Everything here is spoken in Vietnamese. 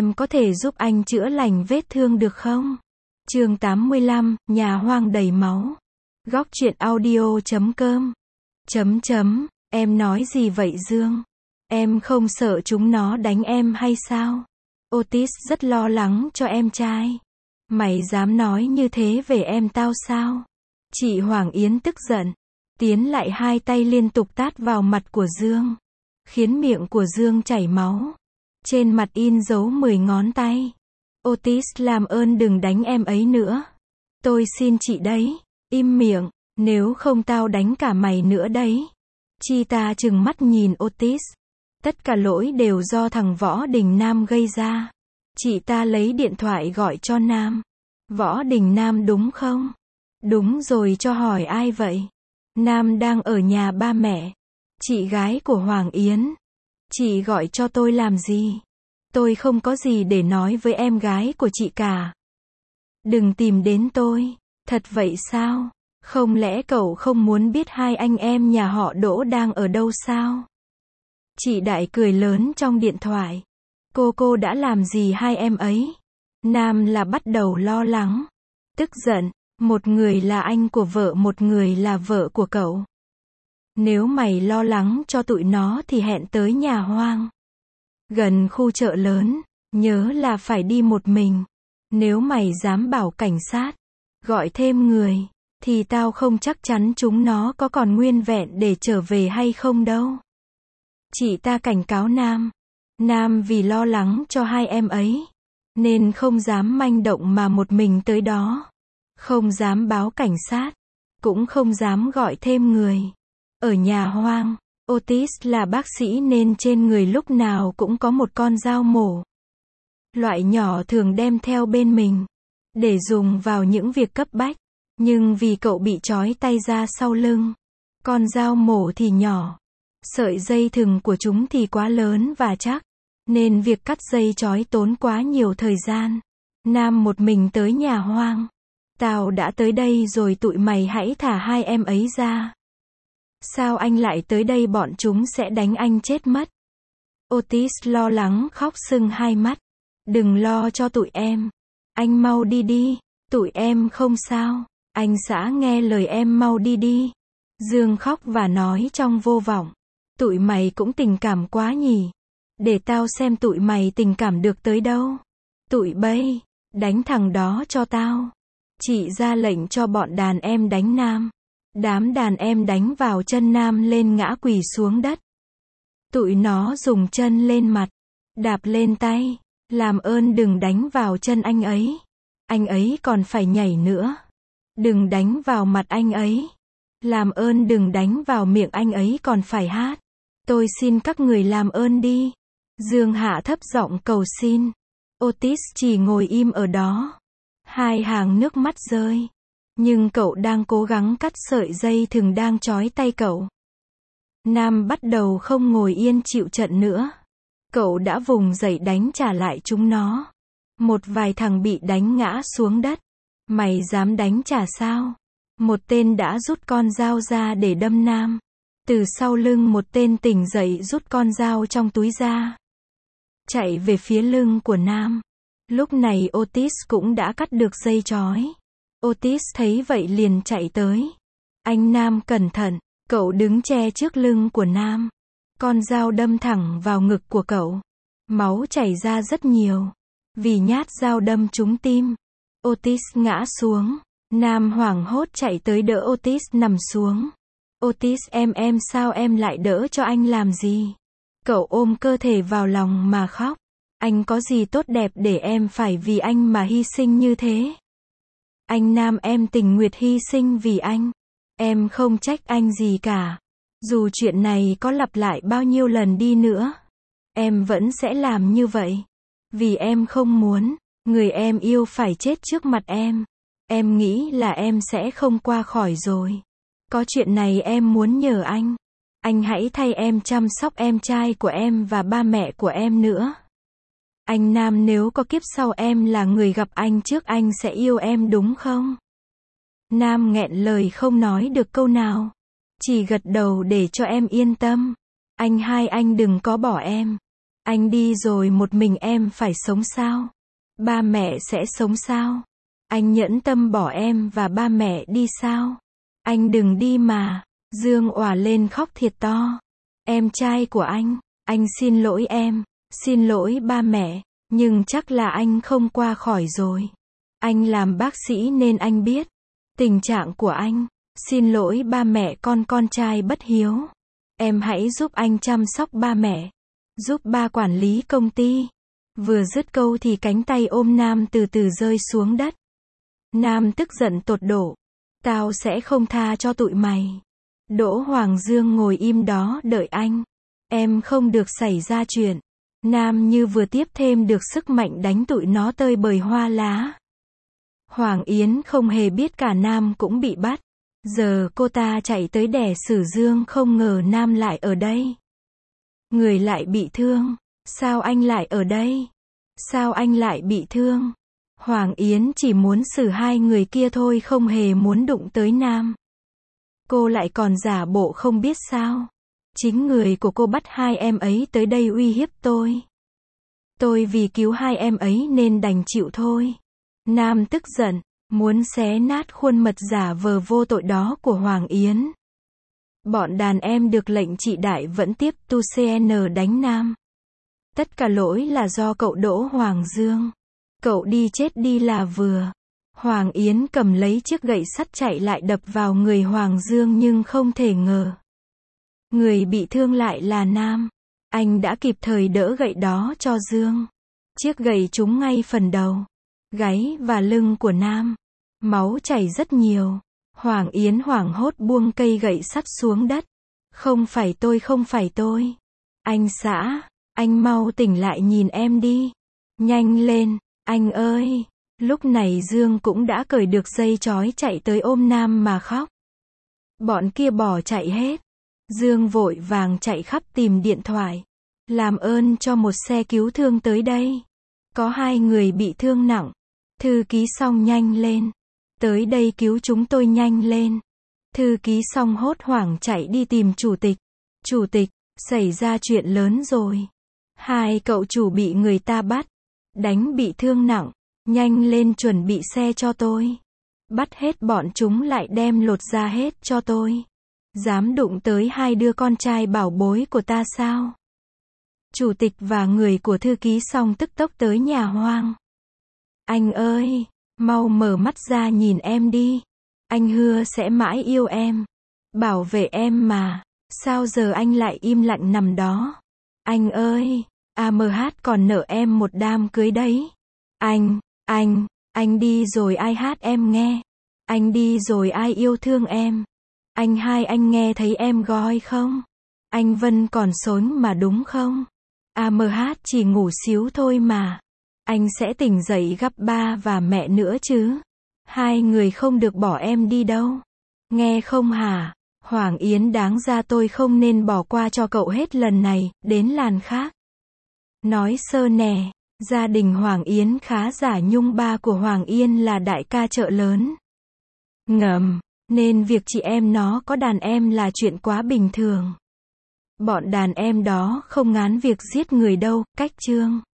Em có thể giúp anh chữa lành vết thương được không? Chương 85, nhà hoang đầy máu. Góc truyện audio.com. Em nói gì vậy Dương? Em không sợ chúng nó đánh em hay sao? Otis rất lo lắng cho em trai. Mày dám nói như thế về em tao sao? Chị Hoàng Yến tức giận, tiến lại hai tay liên tục tát vào mặt của Dương, khiến miệng của Dương chảy máu. Trên mặt in dấu 10 ngón tay. Otis làm ơn đừng đánh em ấy nữa. Tôi xin chị đấy, im miệng, nếu không tao đánh cả mày nữa đấy. Cheetah trừng mắt nhìn Otis. Tất cả lỗi đều do thằng Võ Đình Nam gây ra. Chị ta lấy điện thoại gọi cho Nam. Võ Đình Nam đúng không? Đúng rồi, cho hỏi ai vậy? Nam đang ở nhà ba mẹ. Chị gái của Hoàng Yến. Chị gọi cho tôi làm gì? Tôi không có gì để nói với em gái của chị cả. Đừng tìm đến tôi. Thật vậy sao? Không lẽ cậu không muốn biết hai anh em nhà họ Đỗ đang ở đâu sao? Chị Đại cười lớn trong điện thoại. Cô đã làm gì hai em ấy? Nam là bắt đầu lo lắng, tức giận. Một người là anh của vợ, một người là vợ của cậu. Nếu mày lo lắng cho tụi nó thì hẹn tới nhà hoang, gần khu chợ lớn, nhớ là phải đi một mình. Nếu mày dám bảo cảnh sát gọi thêm người, thì tao không chắc chắn chúng nó có còn nguyên vẹn để trở về hay không đâu. Chị ta cảnh cáo Nam. Nam vì lo lắng cho hai em ấy, nên không dám manh động mà một mình tới đó. Không dám báo cảnh sát, cũng không dám gọi thêm người. Ở nhà hoang, Otis là bác sĩ nên trên người lúc nào cũng có một con dao mổ. Loại nhỏ thường đem theo bên mình, để dùng vào những việc cấp bách. Nhưng vì cậu bị trói tay ra sau lưng, con dao mổ thì nhỏ, sợi dây thừng của chúng thì quá lớn và chắc, nên việc cắt dây trói tốn quá nhiều thời gian. Nam một mình tới nhà hoang. Tao đã tới đây rồi, tụi mày hãy thả hai em ấy ra. Sao anh lại tới đây? Bọn chúng sẽ đánh anh chết mất. Otis lo lắng khóc sưng hai mắt. Đừng lo cho tụi em. Anh mau đi đi, tụi em không sao. Anh xã nghe lời em, mau đi đi. Dương khóc và nói trong vô vọng. Tụi mày cũng tình cảm quá nhỉ. Để tao xem tụi mày tình cảm được tới đâu. Tụi bay, đánh thằng đó cho tao. Chị ra lệnh cho bọn đàn em đánh Nam. Đám đàn em đánh vào chân Nam lên ngã quỳ xuống đất. Tụi nó dùng chân lên mặt, đạp lên tay. Làm ơn đừng đánh vào chân anh ấy. Anh ấy còn phải nhảy nữa. Đừng đánh vào mặt anh ấy. Làm ơn đừng đánh vào miệng anh ấy còn phải hát. Tôi xin các người làm ơn đi. Dương hạ thấp giọng cầu xin. Otis chỉ ngồi im ở đó. Hai hàng nước mắt rơi. Nhưng cậu đang cố gắng cắt sợi dây thừng đang trói tay cậu. Nam bắt đầu không ngồi yên chịu trận nữa. Cậu đã vùng dậy đánh trả lại chúng nó. Một vài thằng bị đánh ngã xuống đất. Mày dám đánh trả sao? Một tên đã rút con dao ra để đâm Nam. Từ sau lưng một tên tỉnh dậy rút con dao trong túi ra, chạy về phía lưng của Nam. Lúc này Otis cũng đã cắt được dây trói. Otis thấy vậy liền chạy tới. Anh Nam cẩn thận, cậu đứng che trước lưng của Nam. Con dao đâm thẳng vào ngực của cậu. Máu chảy ra rất nhiều. Vì nhát dao đâm trúng tim. Otis ngã xuống. Nam hoảng hốt chạy tới đỡ Otis nằm xuống. Otis em sao em lại đỡ cho anh làm gì? Cậu ôm cơ thể vào lòng mà khóc. Anh có gì tốt đẹp để em phải vì anh mà hy sinh như thế? Anh Nam, em tình nguyện hy sinh vì anh. Em không trách anh gì cả. Dù chuyện này có lặp lại bao nhiêu lần đi nữa, em vẫn sẽ làm như vậy. Vì em không muốn người em yêu phải chết trước mặt em. Em nghĩ là em sẽ không qua khỏi rồi. Có chuyện này em muốn nhờ anh. Anh hãy thay em chăm sóc em trai của em và ba mẹ của em nữa. Anh Nam, nếu có kiếp sau em là người gặp anh trước, anh sẽ yêu em đúng không? Nam nghẹn lời không nói được câu nào. Chỉ gật đầu để cho em yên tâm. Anh đừng có bỏ em. Anh đi rồi một mình em phải sống sao? Ba mẹ sẽ sống sao? Anh nhẫn tâm bỏ em và ba mẹ đi sao? Anh đừng đi mà. Dương òa lên khóc thiệt to. Em trai của anh xin lỗi em, xin lỗi ba mẹ, nhưng chắc là anh không qua khỏi rồi. Anh làm bác sĩ nên anh biết tình trạng của anh. Xin lỗi ba mẹ con trai bất hiếu. Em hãy giúp anh chăm sóc ba mẹ, giúp ba quản lý công ty. Vừa dứt câu thì cánh tay ôm Nam từ từ rơi xuống đất. Nam tức giận tột độ. Tao sẽ không tha cho tụi mày. Đỗ Hoàng Dương ngồi im đó đợi anh. Em không được xảy ra chuyện. Nam như vừa tiếp thêm được sức mạnh đánh tụi nó tơi bời hoa lá. Hoàng Yến không hề biết cả Nam cũng bị bắt. Giờ cô ta chạy tới đè xử Dương, không ngờ Nam lại ở đây. Người lại bị thương. Sao anh lại ở đây? Sao anh lại bị thương? Hoàng Yến chỉ muốn xử hai người kia thôi, không hề muốn đụng tới Nam. Cô lại còn giả bộ không biết sao. Chính người của cô bắt hai em ấy tới đây uy hiếp tôi. Tôi vì cứu hai em ấy nên đành chịu thôi. Nam tức giận, muốn xé nát khuôn mặt giả vờ vô tội đó của Hoàng Yến. Bọn đàn em được lệnh trị đại vẫn tiếp tu CN đánh Nam. Tất cả lỗi là do cậu Đỗ Hoàng Dương. Cậu đi chết đi là vừa. Hoàng Yến cầm lấy chiếc gậy sắt chạy lại đập vào người Hoàng Dương, nhưng không thể ngờ người bị thương lại là Nam. Anh đã kịp thời đỡ gậy đó cho Dương. Chiếc gậy trúng ngay phần đầu, gáy và lưng của Nam. Máu chảy rất nhiều. Hoàng Yến hoảng hốt buông cây gậy sắt xuống đất. Không phải tôi, không phải tôi. Anh xã, anh mau tỉnh lại nhìn em đi. Nhanh lên, anh ơi. Lúc này Dương cũng đã cởi được dây trói, chạy tới ôm Nam mà khóc. Bọn kia bỏ chạy hết. Dương vội vàng chạy khắp tìm điện thoại. Làm ơn cho một xe cứu thương tới đây. Có hai người bị thương nặng. Thư ký Song nhanh lên. Tới đây cứu chúng tôi nhanh lên. Thư ký Song hốt hoảng chạy đi tìm chủ tịch. Chủ tịch, xảy ra chuyện lớn rồi. Hai cậu chủ bị người ta bắt. Đánh bị thương nặng. Nhanh lên chuẩn bị xe cho tôi. Bắt hết bọn chúng lại đem lột da hết cho tôi. Dám đụng tới hai đứa con trai bảo bối của ta sao? Chủ tịch và người của thư ký Song tức tốc tới nhà Hoang. Anh ơi, mau mở mắt ra nhìn em đi. Anh hứa sẽ mãi yêu em, bảo vệ em mà. Sao giờ anh lại im lặng nằm đó? Anh ơi, AMH còn nợ em một đám cưới đấy. Anh đi rồi ai hát em nghe? Anh đi rồi ai yêu thương em? Anh nghe thấy em gọi không? Anh Vân còn sống mà đúng không? AMH chỉ ngủ xíu thôi mà. Anh sẽ tỉnh dậy gặp ba và mẹ nữa chứ. Hai người không được bỏ em đi đâu. Nghe không hả? Hoàng Yến, đáng ra tôi không nên bỏ qua cho cậu hết lần này, đến làn khác. Nói sơ nè, gia đình Hoàng Yến khá giả, nhung ba của Hoàng Yên là đại ca chợ lớn. Ngầm, nên việc chị em nó có đàn em là chuyện quá bình thường. Bọn đàn em đó không ngán việc giết người đâu, cách Trương